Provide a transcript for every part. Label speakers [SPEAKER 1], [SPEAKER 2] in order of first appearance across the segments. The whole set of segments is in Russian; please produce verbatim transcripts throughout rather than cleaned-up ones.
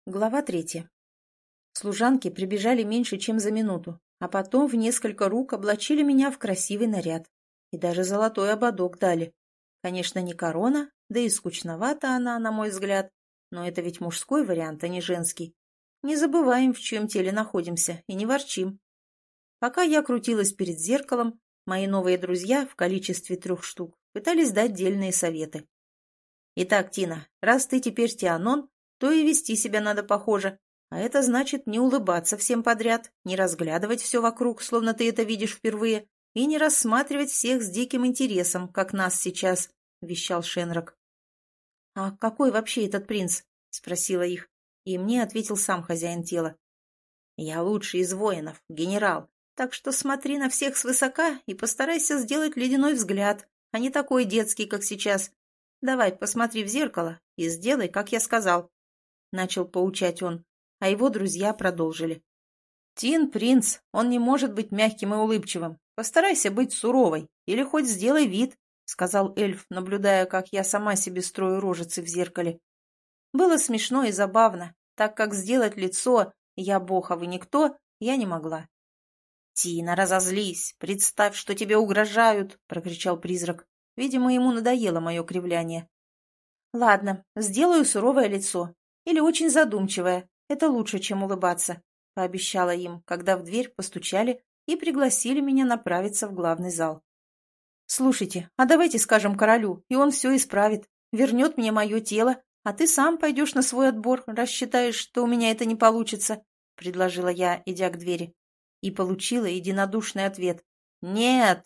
[SPEAKER 1] Глава третья. Служанки прибежали меньше, чем за минуту, а потом в несколько рук облачили меня в красивый наряд. И даже золотой ободок дали. Конечно, не корона, да и скучновата она, на мой взгляд, но это ведь мужской вариант, а не женский. Не забываем, в чьем теле находимся, и не ворчим. Пока я крутилась перед зеркалом, мои новые друзья в количестве трех штук пытались дать дельные советы. «Итак, Тина, раз ты теперь Тианон, то и вести себя надо похоже, а это значит не улыбаться всем подряд, не разглядывать все вокруг, словно ты это видишь впервые, и не рассматривать всех с диким интересом, как нас сейчас», — вещал Шенрак. «А какой вообще этот принц?» — спросила их, и мне ответил сам хозяин тела. «Я лучший из воинов, генерал, так что смотри на всех свысока и постарайся сделать ледяной взгляд, а не такой детский, как сейчас. Давай, посмотри в зеркало и сделай, как я сказал». Начал поучать он, а его друзья продолжили. «Тин принц, он не может быть мягким и улыбчивым. Постарайся быть суровой, или хоть сделай вид», — сказал эльф, наблюдая, как я сама себе строю рожицы в зеркале. Было смешно и забавно, так как сделать лицо «я бог, а вы никто» я не могла. «Тина, разозлись, представь, что тебе угрожают», — прокричал призрак. Видимо, ему надоело мое кривляние. «Ладно, сделаю суровое лицо. Или очень задумчивое. Это лучше, чем улыбаться», — пообещала им, когда в дверь постучали и пригласили меня направиться в главный зал. «Слушайте, а давайте скажем королю, и он все исправит. Вернет мне мое тело, а ты сам пойдешь на свой отбор, раз считаешь, что у меня это не получится», — предложила я, идя к двери. И получила единодушный ответ. «Нет!»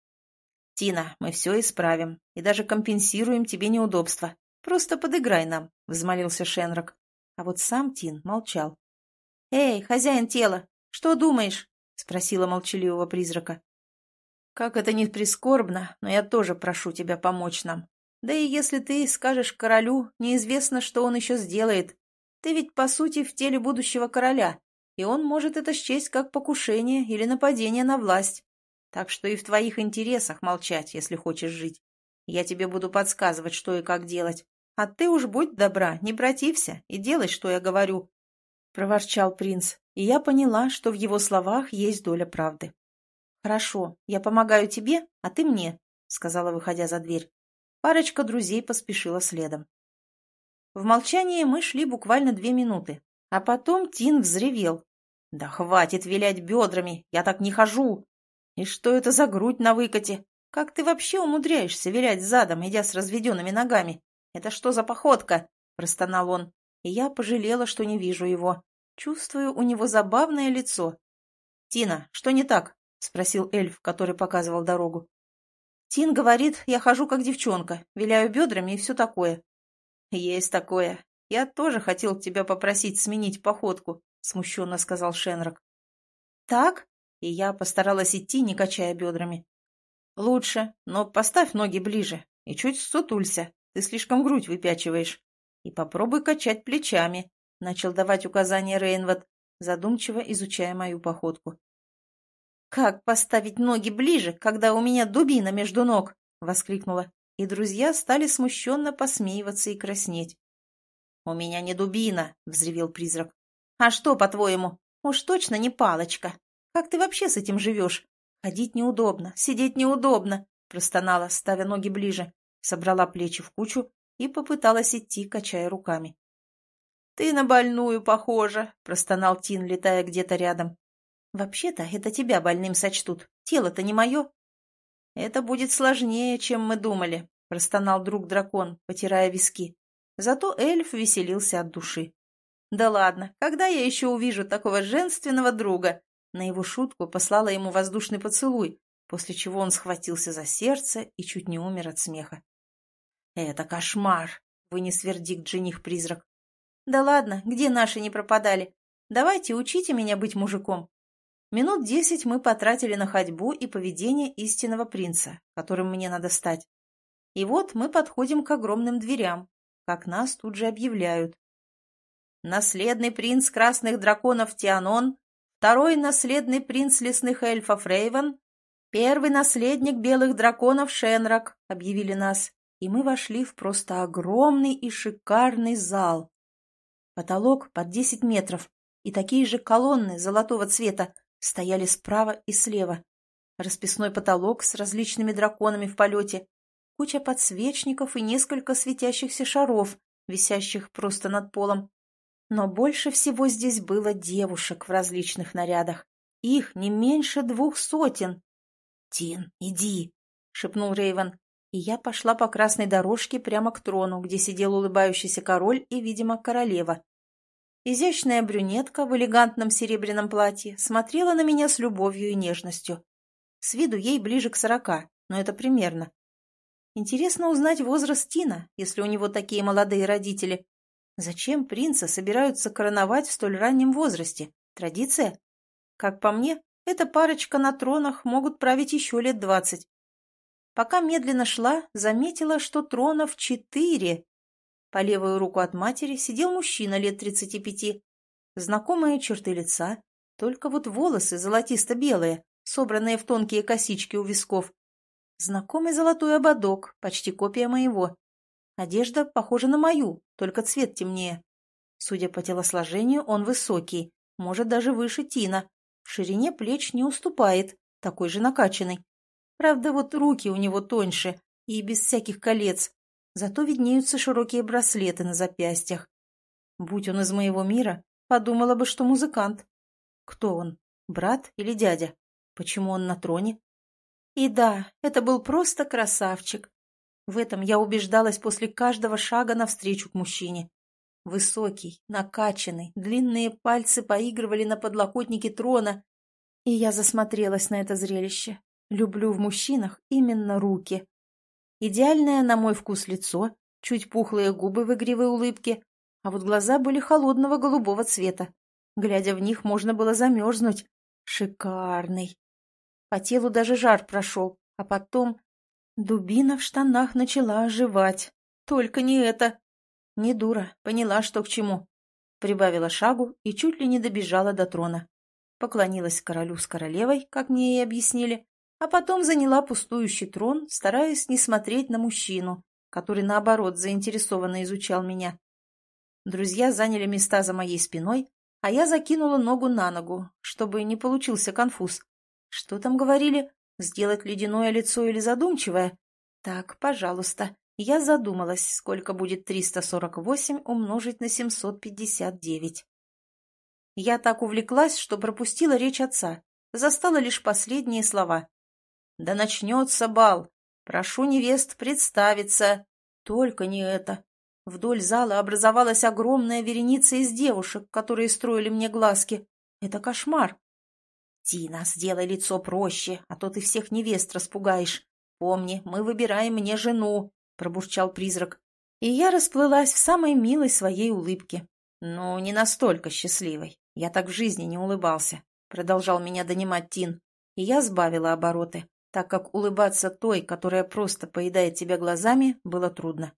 [SPEAKER 1] «Тина, мы все исправим и даже компенсируем тебе неудобства. Просто подыграй нам», — взмолился Шенрак. А вот сам Тин молчал. «Эй, хозяин тела, что думаешь?» — спросила молчаливого призрака. «Как это ни прискорбно, но я тоже прошу тебя помочь нам. Да и если ты скажешь королю, неизвестно, что он еще сделает. Ты ведь, по сути, в теле будущего короля, и он может это счесть как покушение или нападение на власть. Так что и в твоих интересах молчать, если хочешь жить. Я тебе буду подсказывать, что и как делать. А ты уж будь добра, не протився и делай, что я говорю», — проворчал принц, и я поняла, что в его словах есть доля правды. «Хорошо, я помогаю тебе, а ты мне», — сказала, выходя за дверь. Парочка друзей поспешила следом. В молчании мы шли буквально две минуты, а потом Тин взревел. «Да хватит вилять бедрами, я так не хожу! И что это за грудь на выкате? Как ты вообще умудряешься вилять задом, идя с разведенными ногами? Это что за походка?» – простонал он, и я пожалела, что не вижу его. Чувствую у него забавное лицо. «Тина, что не так?» – спросил эльф, который показывал дорогу. «Тин говорит, я хожу как девчонка, виляю бедрами и все такое». «Есть такое. Я тоже хотел тебя попросить сменить походку», — смущенно сказал Шенрак. «Так?» И я постаралась идти, не качая бедрами. «Лучше, но поставь ноги ближе и чуть сутулься, ты слишком грудь выпячиваешь. И попробуй качать плечами», — начал давать указания Рейнвуд, задумчиво изучая мою походку. «Как поставить ноги ближе, когда у меня дубина между ног?» — воскликнула, и друзья стали смущенно посмеиваться и краснеть. «У меня не дубина», — взревел призрак. «А что, по-твоему? Уж точно не палочка. Как ты вообще с этим живешь? Ходить неудобно, сидеть неудобно», — простонала, ставя ноги ближе, собрала плечи в кучу и попыталась идти, качая руками. «Ты на больную похожа», — простонал Тин, летая где-то рядом. «Вообще-то это тебя больным сочтут. Тело-то не мое». «Это будет сложнее, чем мы думали», — простонал друг-дракон, потирая виски. Зато эльф веселился от души. «Да ладно, когда я еще увижу такого женственного друга?» На его шутку послала ему воздушный поцелуй, после чего он схватился за сердце и чуть не умер от смеха. «Это кошмар!» — вынес вердикт жених-призрак. «Да ладно, где наши не пропадали? Давайте учите меня быть мужиком». Минут десять мы потратили на ходьбу и поведение истинного принца, которым мне надо стать. И вот мы подходим к огромным дверям, как нас тут же объявляют. Наследный принц красных драконов Тианон, второй наследный принц лесных эльфов Рейвен, первый наследник белых драконов Шенрак, объявили нас, и мы вошли в просто огромный и шикарный зал. Потолок под десять метров, и такие же колонны золотого цвета стояли справа и слева. Расписной потолок с различными драконами в полете, куча подсвечников и несколько светящихся шаров, висящих просто над полом. Но больше всего здесь было девушек в различных нарядах. Их не меньше двух сотен. «Тин, иди!» — шепнул Рейвен, и я пошла по красной дорожке прямо к трону, где сидел улыбающийся король и, видимо, королева. Изящная брюнетка в элегантном серебряном платье смотрела на меня с любовью и нежностью. С виду ей ближе к сорока, но это примерно. Интересно узнать возраст Тина, если у него такие молодые родители. Зачем принца собираются короновать в столь раннем возрасте? Традиция? Как по мне, эта парочка на тронах могут править еще лет двадцать. Пока медленно шла, заметила, что тронов четыре. По левую руку от матери сидел мужчина лет тридцати пяти. Знакомые черты лица, только вот волосы золотисто-белые, собранные в тонкие косички у висков. Знакомый золотой ободок, почти копия моего. Одежда похожа на мою, только цвет темнее. Судя по телосложению, он высокий, может даже выше Тина. В ширине плеч не уступает, такой же накачанный. Правда, вот руки у него тоньше и без всяких колец, зато виднеются широкие браслеты на запястьях. Будь он из моего мира, подумала бы, что музыкант. Кто он? Брат или дядя? Почему он на троне? И да, это был просто красавчик. В этом я убеждалась после каждого шага навстречу к мужчине. Высокий, накачанный, длинные пальцы поигрывали на подлокотнике трона, и я засмотрелась на это зрелище. Люблю в мужчинах именно руки. Идеальное на мой вкус лицо, чуть пухлые губы в игривой улыбке, а вот глаза были холодного голубого цвета. Глядя в них, можно было замерзнуть. Шикарный. По телу даже жар прошел, а потом... Дубина в штанах начала оживать. Только не это. Не дура, поняла, что к чему. Прибавила шагу и чуть ли не добежала до трона. Поклонилась королю с королевой, как мне и объяснили, а потом заняла пустующий трон, стараясь не смотреть на мужчину, который, наоборот, заинтересованно изучал меня. Друзья заняли места за моей спиной, а я закинула ногу на ногу, чтобы не получился конфуз. Что там говорили? Сделать ледяное лицо или задумчивое? Так, пожалуйста. Я задумалась, сколько будет триста сорок восемь умножить на семьсот пятьдесят девять. Я так увлеклась, что пропустила речь отца. Застала лишь последние слова. «Да начнется бал! Прошу невест представиться!» Только не это. Вдоль зала образовалась огромная вереница из девушек, которые строили мне глазки. Это кошмар. «Тина, сделай лицо проще, а то ты всех невест распугаешь. Помни, мы выбираем мне жену», — пробурчал призрак. И я расплылась в самой милой своей улыбке. «Ну, не настолько счастливой. Я так в жизни не улыбался», — продолжал меня донимать Тин. И я сбавила обороты, так как улыбаться той, которая просто поедает тебя глазами, было трудно.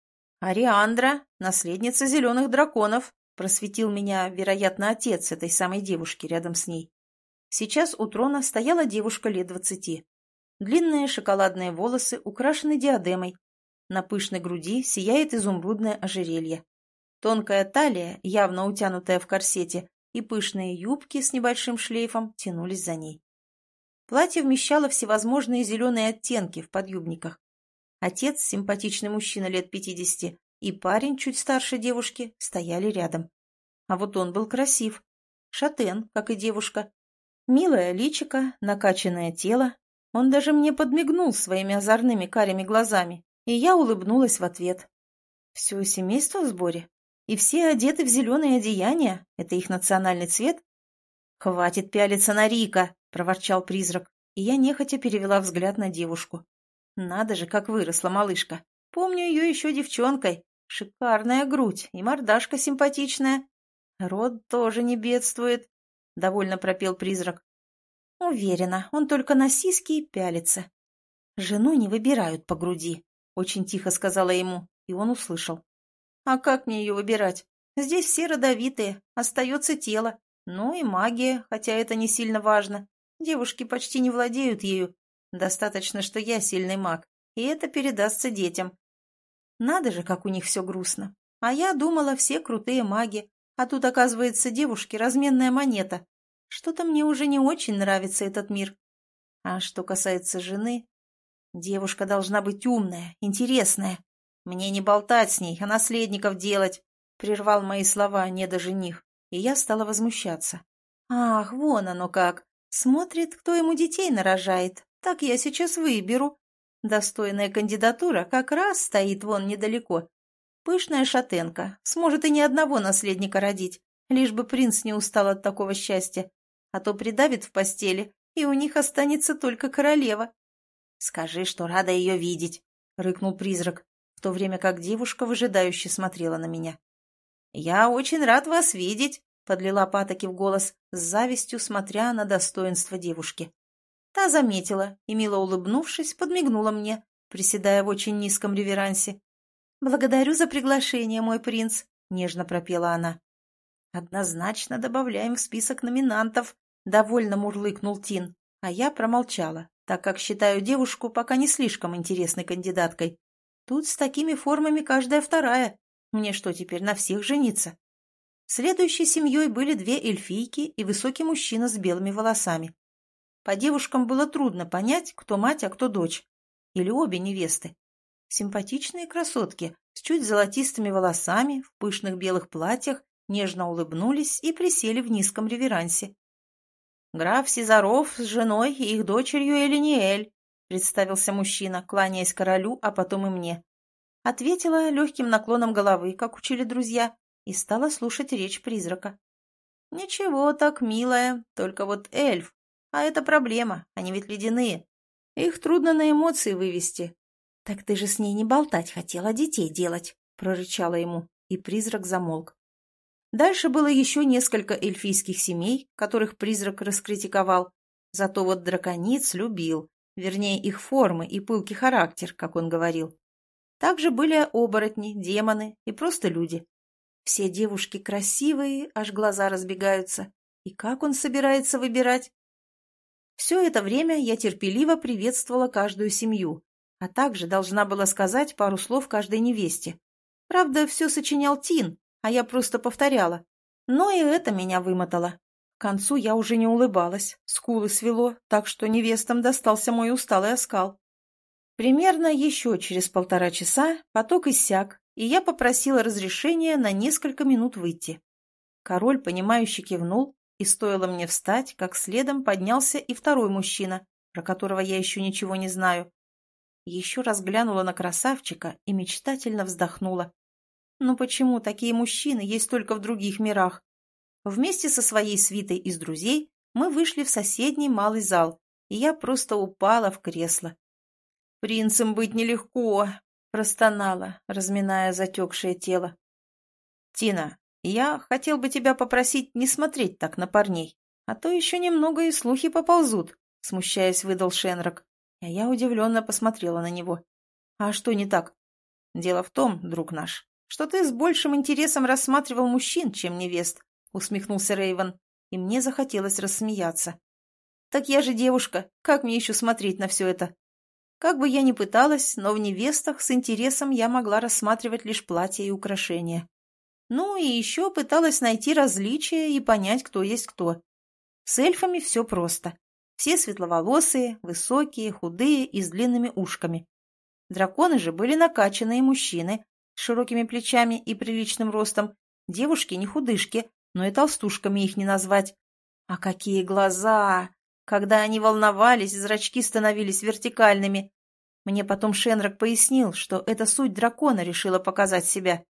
[SPEAKER 1] «Ариандра, наследница зеленых драконов», — просветил меня, вероятно, отец этой самой девушки рядом с ней. Сейчас у трона стояла девушка лет двадцати. Длинные шоколадные волосы украшены диадемой. На пышной груди сияет изумрудное ожерелье. Тонкая талия, явно утянутая в корсете, и пышные юбки с небольшим шлейфом тянулись за ней. Платье вмещало всевозможные зеленые оттенки в подъюбниках. Отец, симпатичный мужчина лет пятидесяти, и парень, чуть старше девушки, стояли рядом. А вот он был красив. Шатен, как и девушка. Милое личико, накачанное тело. Он даже мне подмигнул своими озорными карими глазами, и я улыбнулась в ответ. Все семейство в сборе? И все одеты в зеленые одеяния? Это их национальный цвет? «Хватит пялиться на Рика!» — проворчал призрак, и я нехотя перевела взгляд на девушку. Надо же, как выросла малышка. Помню ее еще девчонкой. Шикарная грудь и мордашка симпатичная. Род тоже не бедствует. — довольно пропел призрак. «Уверена, он только на сиськи и пялится. Жену не выбирают по груди», — очень тихо сказала ему, и он услышал. «А как мне ее выбирать? Здесь все родовитые, остается тело. Ну и магия, хотя это не сильно важно. Девушки почти не владеют ею. Достаточно, что я сильный маг, и это передастся детям. Надо же, как у них все грустно. А я думала, все крутые маги, а тут, оказывается, девушки разменная монета. Что-то мне уже не очень нравится этот мир. А что касается жены, девушка должна быть умная, интересная. Мне не болтать с ней, а наследников делать, прервал мои слова недожених, и я стала возмущаться. Ах, вон оно как. Смотрит, кто ему детей нарожает. Так я сейчас выберу. Достойная кандидатура как раз стоит вон недалеко. Пышная шатенка, сможет и ни одного наследника родить, лишь бы принц не устал от такого счастья, а то придавит в постели, и у них останется только королева. — Скажи, что рада ее видеть, — рыкнул призрак, в то время как девушка выжидающе смотрела на меня. — Я очень рад вас видеть, — подлила патоки в голос, с завистью смотря на достоинство девушки. Та заметила и, мило улыбнувшись, подмигнула мне, приседая в очень низком реверансе. «Благодарю за приглашение, мой принц», — нежно пропела она. «Однозначно добавляем в список номинантов», — довольно мурлыкнул Тин, а я промолчала, так как считаю девушку пока не слишком интересной кандидаткой. Тут с такими формами каждая вторая. Мне что, теперь на всех жениться? Следующей семьей были две эльфийки и высокий мужчина с белыми волосами. По девушкам было трудно понять, кто мать, а кто дочь. Или обе невесты. Симпатичные красотки с чуть золотистыми волосами, в пышных белых платьях, нежно улыбнулись и присели в низком реверансе. «Граф Сизаров с женой и их дочерью Элиниэль», — представился мужчина, кланяясь королю, а потом и мне. Ответила легким наклоном головы, как учили друзья, и стала слушать речь призрака. «Ничего так, милая, только вот эльф. А это проблема, они ведь ледяные. Их трудно на эмоции вывести». «Так ты же с ней не болтать хотела, детей делать», — прорычала ему, и призрак замолк. Дальше было еще несколько эльфийских семей, которых призрак раскритиковал. Зато вот дракониц любил, вернее, их формы и пылкий характер, как он говорил. Также были оборотни, демоны и просто люди. Все девушки красивые, аж глаза разбегаются. И как он собирается выбирать? Все это время я терпеливо приветствовала каждую семью, а также должна была сказать пару слов каждой невесте. Правда, все сочинял Тин, а я просто повторяла. Но и это меня вымотало. К концу я уже не улыбалась, скулы свело, так что невестам достался мой усталый оскал. Примерно еще через полтора часа поток иссяк, и я попросила разрешения на несколько минут выйти. Король, понимающе кивнул, и стоило мне встать, как следом поднялся и второй мужчина, про которого я еще ничего не знаю. Еще раз глянула на красавчика и мечтательно вздохнула. Ну почему такие мужчины есть только в других мирах? Вместе со своей свитой из друзей мы вышли в соседний малый зал, и я просто упала в кресло. «Принцем быть нелегко», — простонала, разминая затекшее тело. «Тина, я хотел бы тебя попросить не смотреть так на парней, а то еще немного и слухи поползут», — смущаясь, выдал Шенрак. А я удивленно посмотрела на него. «А что не так?» «Дело в том, друг наш, что ты с большим интересом рассматривал мужчин, чем невест», — усмехнулся Рейвен, и мне захотелось рассмеяться. «Так я же девушка, как мне еще смотреть на все это?» Как бы я ни пыталась, но в невестах с интересом я могла рассматривать лишь платья и украшения. Ну и еще пыталась найти различия и понять, кто есть кто. С эльфами все просто. Все светловолосые, высокие, худые и с длинными ушками. Драконы же были накачанные мужчины с широкими плечами и приличным ростом. Девушки не худышки, но и толстушками их не назвать. А какие глаза! Когда они волновались, зрачки становились вертикальными. Мне потом Шенрак пояснил, что эта суть дракона решила показать себя.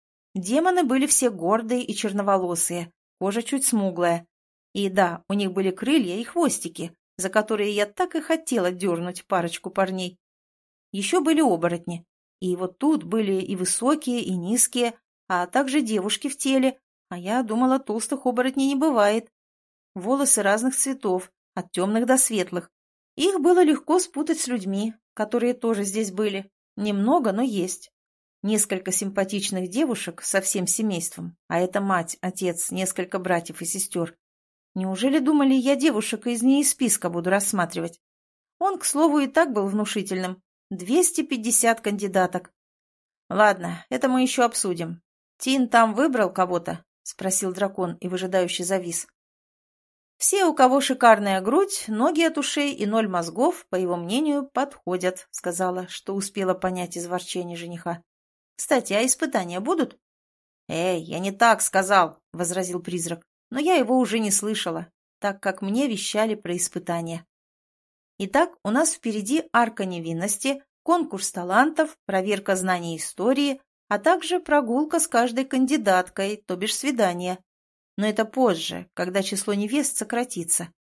[SPEAKER 1] Демоны были все гордые и черноволосые, кожа чуть смуглая. И да, у них были крылья и хвостики, за которые я так и хотела дернуть парочку парней. Еще были оборотни. И вот тут были и высокие, и низкие, а также девушки в теле. А я думала, толстых оборотней не бывает. Волосы разных цветов, от темных до светлых. Их было легко спутать с людьми, которые тоже здесь были. Немного, но есть. Несколько симпатичных девушек со всем семейством, а это мать, отец, несколько братьев и сестер. Неужели думали, я девушек из не из списка буду рассматривать? Он, к слову, и так был внушительным. двести пятьдесят кандидаток. Ладно, это мы еще обсудим. «Тин там выбрал кого-то?» — спросил дракон и выжидающе завис. «Все, у кого шикарная грудь, ноги от ушей и ноль мозгов, по его мнению, подходят», — сказала, что успела понять из ворчания жениха. «Кстати, а испытания будут?» «Эй, я не так сказал», — возразил призрак, но я его уже не слышала, так как мне вещали про испытания. Итак, у нас впереди арка невинности, конкурс талантов, проверка знаний истории, а также прогулка с каждой кандидаткой, то бишь свидание. Но это позже, когда число невест сократится.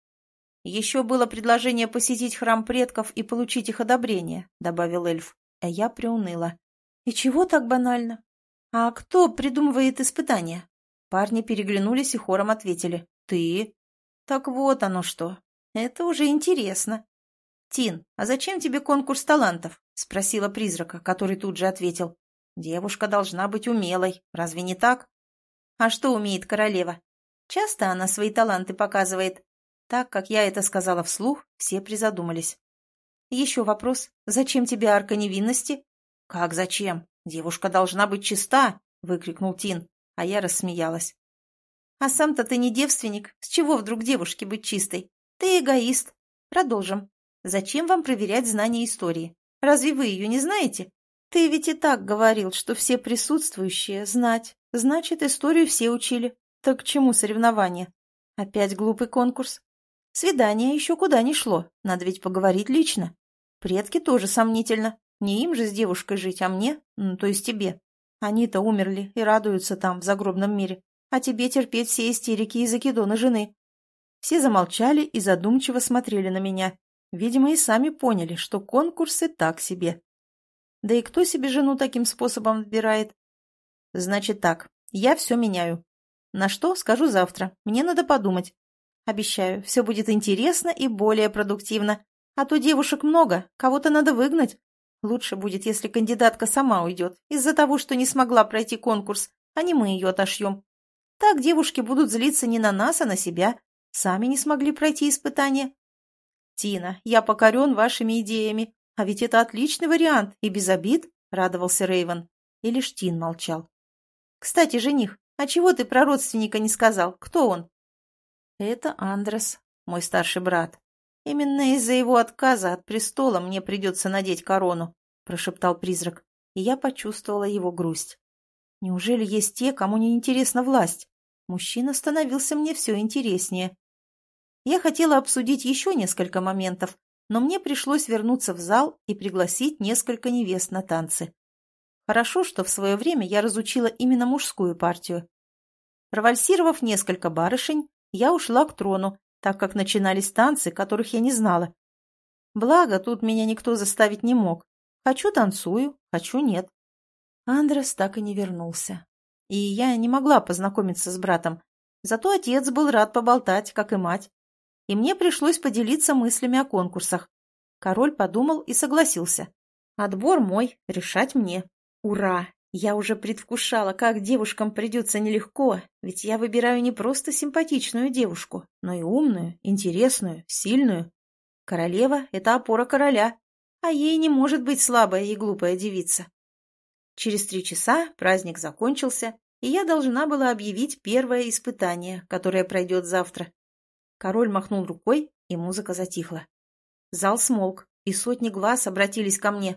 [SPEAKER 1] «Еще было предложение посетить храм предков и получить их одобрение», — добавил эльф, а я приуныла. «И чего так банально? А кто придумывает испытания?» Парни переглянулись и хором ответили. «Ты?» «Так вот оно что. Это уже интересно». «Тин, а зачем тебе конкурс талантов?» — спросила призрака, который тут же ответил. «Девушка должна быть умелой. Разве не так?» «А что умеет королева? Часто она свои таланты показывает». Так как я это сказала вслух, все призадумались. «Еще вопрос. Зачем тебе арка невинности?» «Как зачем? Девушка должна быть чиста!» — выкрикнул Тин, а я рассмеялась. «А сам-то ты не девственник. С чего вдруг девушке быть чистой? Ты эгоист. Продолжим. Зачем вам проверять знания истории? Разве вы ее не знаете? Ты ведь и так говорил, что все присутствующие знать. Значит, историю все учили. Так к чему соревнования? Опять глупый конкурс. Свидание еще куда ни шло. Надо ведь поговорить лично. Предки тоже сомнительно. Не им же с девушкой жить, а мне, ну, то есть тебе. Они-то умерли и радуются там, в загробном мире. А тебе терпеть все истерики и закидоны жены». Все замолчали и задумчиво смотрели на меня. Видимо, и сами поняли, что конкурсы так себе. Да и кто себе жену таким способом отбирает? Значит так, я все меняю. На что, скажу завтра. Мне надо подумать. Обещаю, все будет интересно и более продуктивно. А то девушек много, кого-то надо выгнать. Лучше будет, если кандидатка сама уйдет, из-за того, что не смогла пройти конкурс, а не мы ее отошьем. Так девушки будут злиться не на нас, а на себя. Сами не смогли пройти испытание. «Тина, я покорен вашими идеями. А ведь это отличный вариант и без обид», — радовался Рейвен. И лишь Тин молчал. «Кстати, жених, а чего ты про родственника не сказал? Кто он?» «Это Андрес, мой старший брат. Именно из-за его отказа от престола мне придется надеть корону», — прошептал призрак, и я почувствовала его грусть. «Неужели есть те, кому не интересна власть? Мужчина становился мне все интереснее». Я хотела обсудить еще несколько моментов, но мне пришлось вернуться в зал и пригласить несколько невест на танцы. Хорошо, что в свое время я разучила именно мужскую партию. Провальсировав несколько барышень, я ушла к трону, так как начинались танцы, которых я не знала. Благо, тут меня никто заставить не мог. Хочу — танцую, хочу — нет. Андрес так и не вернулся. И я не могла познакомиться с братом. Зато отец был рад поболтать, как и мать. И мне пришлось поделиться мыслями о конкурсах. Король подумал и согласился. Отбор мой, решать мне. Ура! Я уже предвкушала, как девушкам придется нелегко, ведь я выбираю не просто симпатичную девушку, но и умную, интересную, сильную. Королева — это опора короля, а ей не может быть слабая и глупая девица. Через три часа праздник закончился, и я должна была объявить первое испытание, которое пройдет завтра. Король махнул рукой, и музыка затихла. Зал смолк, и сотни глаз обратились ко мне.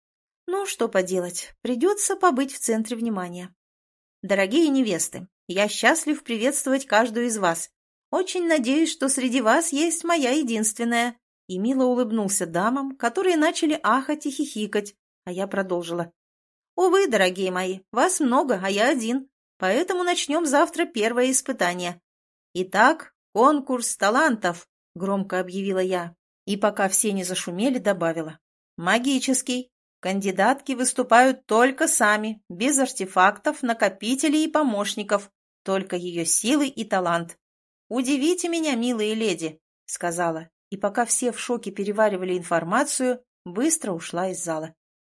[SPEAKER 1] Ну, что поделать, придется побыть в центре внимания. Дорогие невесты, я счастлив приветствовать каждую из вас. Очень надеюсь, что среди вас есть моя единственная. И мило улыбнулся дамам, которые начали ахать и хихикать, а я продолжила. Увы, дорогие мои, вас много, а я один, поэтому начнем завтра первое испытание. Итак, конкурс талантов, громко объявила я, и пока все не зашумели, добавила. Магический. Кандидатки выступают только сами, без артефактов, накопителей и помощников, только ее силы и талант. «Удивите меня, милые леди», — сказала, и пока все в шоке переваривали информацию, быстро ушла из зала.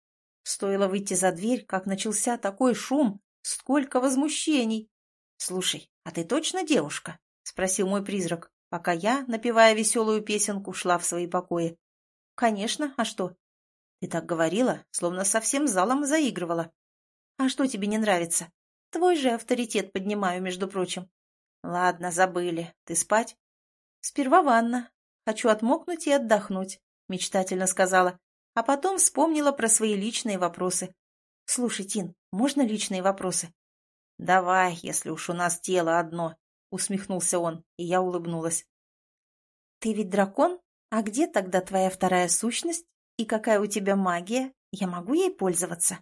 [SPEAKER 1] Стоило выйти за дверь, как начался такой шум, сколько возмущений. «Слушай, а ты точно девушка?» — спросил мой призрак, пока я, напевая веселую песенку, шла в свои покои. «Конечно, а что?» «Ты так говорила, словно со всем залом заигрывала. А что тебе не нравится?» Твой же авторитет поднимаю, между прочим. Ладно, забыли. Ты спать? Сперва ванна. Хочу отмокнуть и отдохнуть, мечтательно сказала. А потом вспомнила про свои личные вопросы. Слушай, Тин, можно личные вопросы? Давай, если уж у нас тело одно, усмехнулся он, и я улыбнулась. Ты ведь дракон? А где тогда твоя вторая сущность? И какая у тебя магия? Я могу ей пользоваться?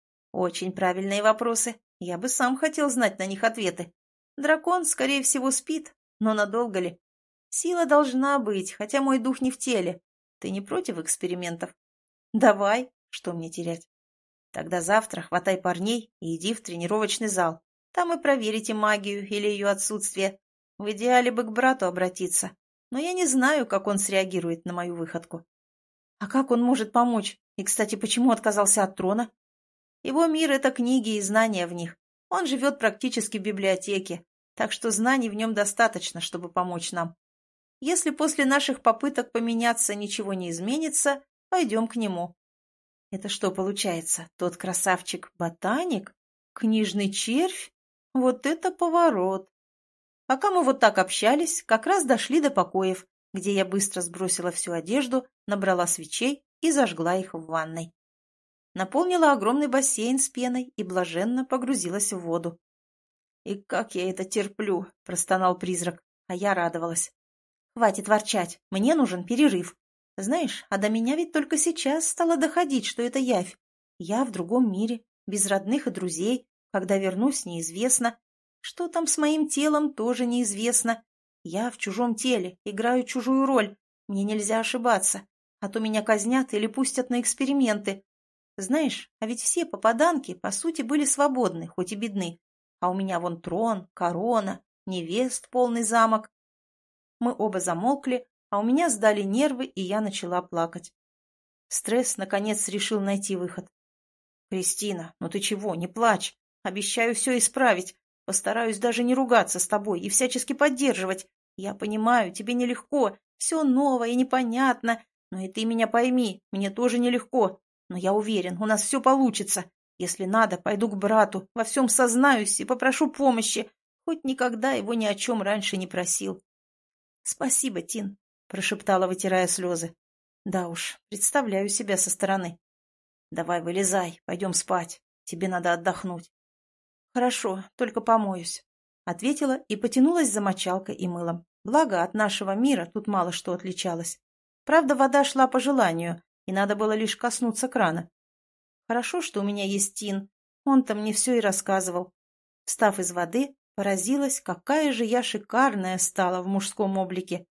[SPEAKER 1] Очень правильные вопросы. Я бы сам хотел знать на них ответы. Дракон, скорее всего, спит, но надолго ли? Сила должна быть, хотя мой дух не в теле. Ты не против экспериментов? Давай, что мне терять? Тогда завтра хватай парней и иди в тренировочный зал. Там и проверите магию или ее отсутствие. В идеале бы к брату обратиться. Но я не знаю, как он среагирует на мою выходку. А как он может помочь? И, кстати, почему отказался от трона? Его мир — это книги и знания в них. Он живет практически в библиотеке, так что знаний в нем достаточно, чтобы помочь нам. Если после наших попыток поменяться ничего не изменится, пойдем к нему. Это что получается? Тот красавчик-ботаник? Книжный червь? Вот это поворот! Пока мы вот так общались, как раз дошли до покоев, где я быстро сбросила всю одежду, набрала свечей и зажгла их в ванной. Наполнила огромный бассейн с пеной и блаженно погрузилась в воду. «И как я это терплю!» — простонал призрак, а я радовалась. «Хватит ворчать, мне нужен перерыв. Знаешь, а до меня ведь только сейчас стало доходить, что это явь. Я в другом мире, без родных и друзей, когда вернусь, неизвестно. Что там с моим телом, тоже неизвестно. Я в чужом теле, играю чужую роль, мне нельзя ошибаться, а то меня казнят или пустят на эксперименты. Знаешь, а ведь все попаданки, по сути, были свободны, хоть и бедны. А у меня вон трон, корона, невест, полный замок». Мы оба замолкли, а у меня сдали нервы, и я начала плакать. Стресс, наконец, решил найти выход. «Кристина, ну ты чего, не плачь. Обещаю все исправить. Постараюсь даже не ругаться с тобой и всячески поддерживать. Я понимаю, тебе нелегко, все новое и непонятно. Но и ты меня пойми, мне тоже нелегко. Но я уверен, у нас все получится. Если надо, пойду к брату, во всем сознаюсь и попрошу помощи, хоть никогда его ни о чем раньше не просил». «Спасибо, Тин», — прошептала, вытирая слезы. «Да уж, представляю себя со стороны». «Давай вылезай, пойдем спать. Тебе надо отдохнуть». «Хорошо, только помоюсь», — ответила и потянулась за мочалкой и мылом. Благо, от нашего мира тут мало что отличалось. Правда, вода шла по желанию, и надо было лишь коснуться крана. Хорошо, что у меня есть Тин. Он-то мне все и рассказывал. Встав из воды, поразилась, какая же я шикарная стала в мужском облике.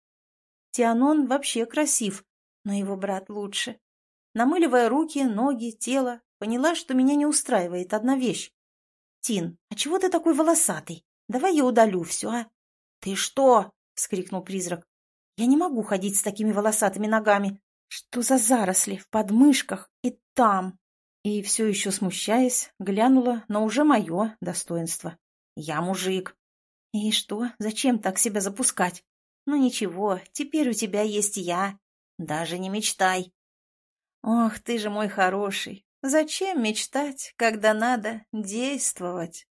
[SPEAKER 1] Тианон вообще красив, но его брат лучше. Намыливая руки, ноги, тело, поняла, что меня не устраивает одна вещь. «Тин, а чего ты такой волосатый? Давай я удалю все, а?» «Ты что?» — вскрикнул призрак. «Я не могу ходить с такими волосатыми ногами. Что за заросли в подмышках и там?» И все еще смущаясь, глянула на уже мое достоинство. «Я мужик». «И что? Зачем так себя запускать? Ну ничего, теперь у тебя есть я. Даже не мечтай». «Ох, ты же мой хороший. Зачем мечтать, когда надо действовать?»